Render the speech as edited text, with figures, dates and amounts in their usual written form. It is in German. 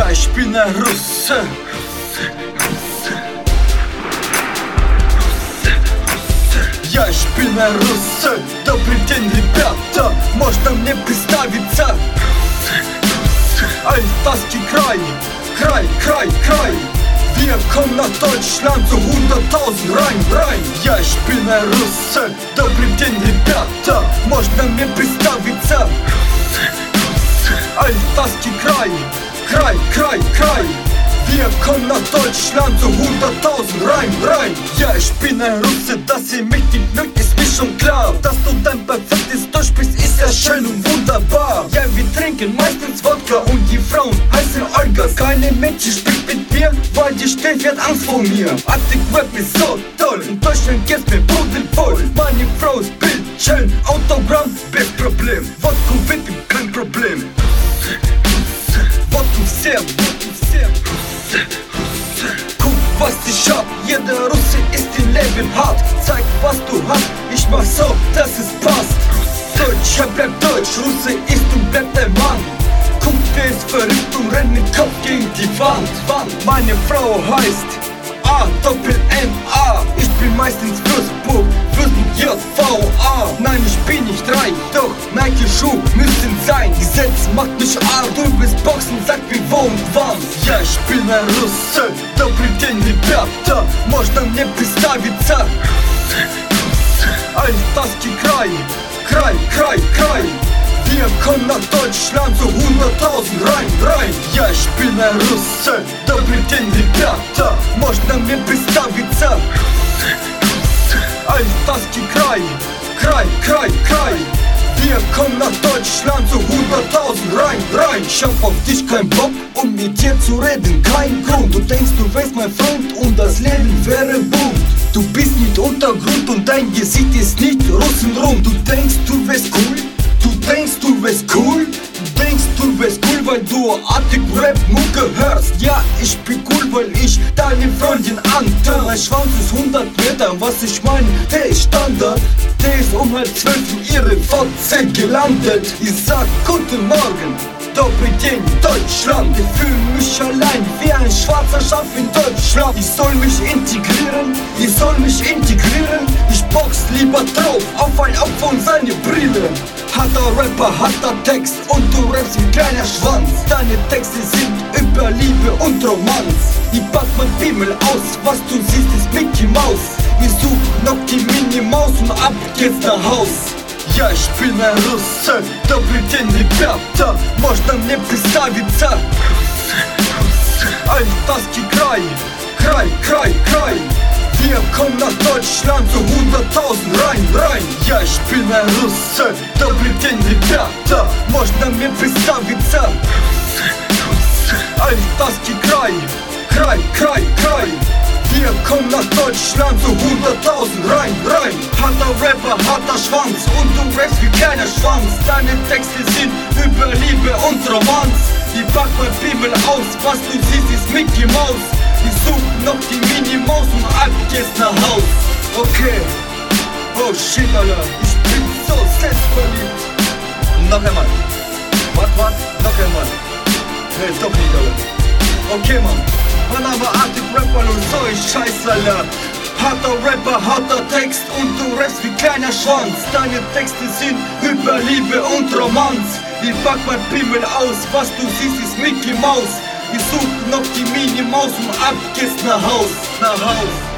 Ja, ich bin ein Russe. Я bin ein Russe. Добрый день, ребята. Можно мне представиться? Altaski Kraj, Kraj, Kraj, Kraj. Wir kommen nach Deutschland, so 100.000 rein. Ja, ich bin ein Russe. Добрый день, ребята. Можно мне представиться? Altaski Kraj, Kraj, Kraj, Kraj. Wir kommen nach Deutschland, so 100.000 rein. Ja, ich bin ein Russe, dass ihr mich nicht mögt, ist mir schon klar. Dass du dein perfektes Deutsch sprichst, ist ja schön und wunderbar. Ja, wir trinken meistens Wodka und die Frauen heißen Olga. Keine Mädchen spricht mit mir, weil die Steffi hat Angst vor mir. Arctic Rap ist so toll, in Deutschland geht's mir pudelvoll. Meine Frau ist bildschön, Autogramm, best Problem. Wodka wird kein Problem. Wodka sehr. Guck, was ich hab, jeder Russe ist im Leben hart. Zeig, was du hast, ich mach so, dass es passt. Deutscher bleibt Deutsch, Russe ist und bleibt ein Mann. Guck, der ist verrückt und rennt mit Kopf gegen die Wand. Meine Frau heißt A-Doppel-M-A. Ich bin meistens Würzburg, J-V-A. Nein, ich bin nicht reich, doch Nike-Schuhe müssen sein. Gesetz macht mich arm, du bist Boxen, sag mir wo und wann. Ja, ich bin ein Russe, Добрый день, ребята. Можно мне представиться? Altaski Kraj, Kraj, Kraj, Kraj. Wir kommen nach Deutschland, so 100.000 rein. Ja, ich bin ein Russe, Добрый день, ребята. Можно мне представиться? Altaski Kraj, Kraj, Kraj, Kraj. Wir kommen nach Deutschland, so 100.000 rein. Ich hab auf dich keinen Bock, um mit dir zu reden, kein Grund. Du denkst, du wärst mein Freund und das Leben wäre bunt. Du bist mit Untergrund und dein Gesicht ist nicht russenrund. Du denkst, du wärst cool. Du denkst, du wärst cool. Du denkst, du wärst cool, weil du Arctic Rap Mucke hörst. Ja, ich bin cool, weil ich deine Freundin ante. Mein Schwanz ist 100 Meter, was ich meine, der ist Standard. Der ist um 11:30 in ihre VZ gelandet. Ich sag guten Morgen, Добрый день, Deutschland. Ich fühle mich allein wie ein schwarzer Schaf in Deutschland. Ich soll mich integrieren. Ich box lieber drauf auf ein Opfer und seine Brille. Harter Rapper, harter Text und du rappst wie kleiner Schwanz. Deine Texte sind über Liebe und Romanz. Ich pack mein Pimmel aus, was du siehst ist Mickey Mouse. Ich such noch die Minnie Maus und ab geht's nach Haus. Ja, ich bin ein Russe, Добрый день, ребята. Можно мне представиться? Altaski Kraj, Kraj, Kraj, Kraj. Wir kommen nach Deutschland, so 100.000 rein. Ja, ich bin ein Russe, Добрый день, ребята. Можно мне представиться? Altaski Kraj, Kraj, Kraj, Kraj. Wir kommen nach Deutschland, so 100.000 rein. Harter Rapper, harter Schwanz und du rappst wie kleiner Schwanz. Deine Texte sind über Liebe und Romanz. Ich pack mein Pimmel aus, was du siehst ist Mickey Mouse. Ich such noch die Minnie Maus und ab geht's nach Haus. Okay, oh shit, Alter, ich bin so selbstverliebt. Noch einmal. Was? Noch einmal. Nee, doch nicht, Alter. Okay, Mann. Mein Name Arctic Rapper und so ist scheiß, Alter. Harter Rapper, harter Text und du rappst wie kleiner Schwanz. Deine Texte sind über Liebe und Romanz. Ich pack mein Pimmel aus, was du siehst ist Mickey Mouse. Ich such noch die Minnie Maus und ab geht's nach Haus.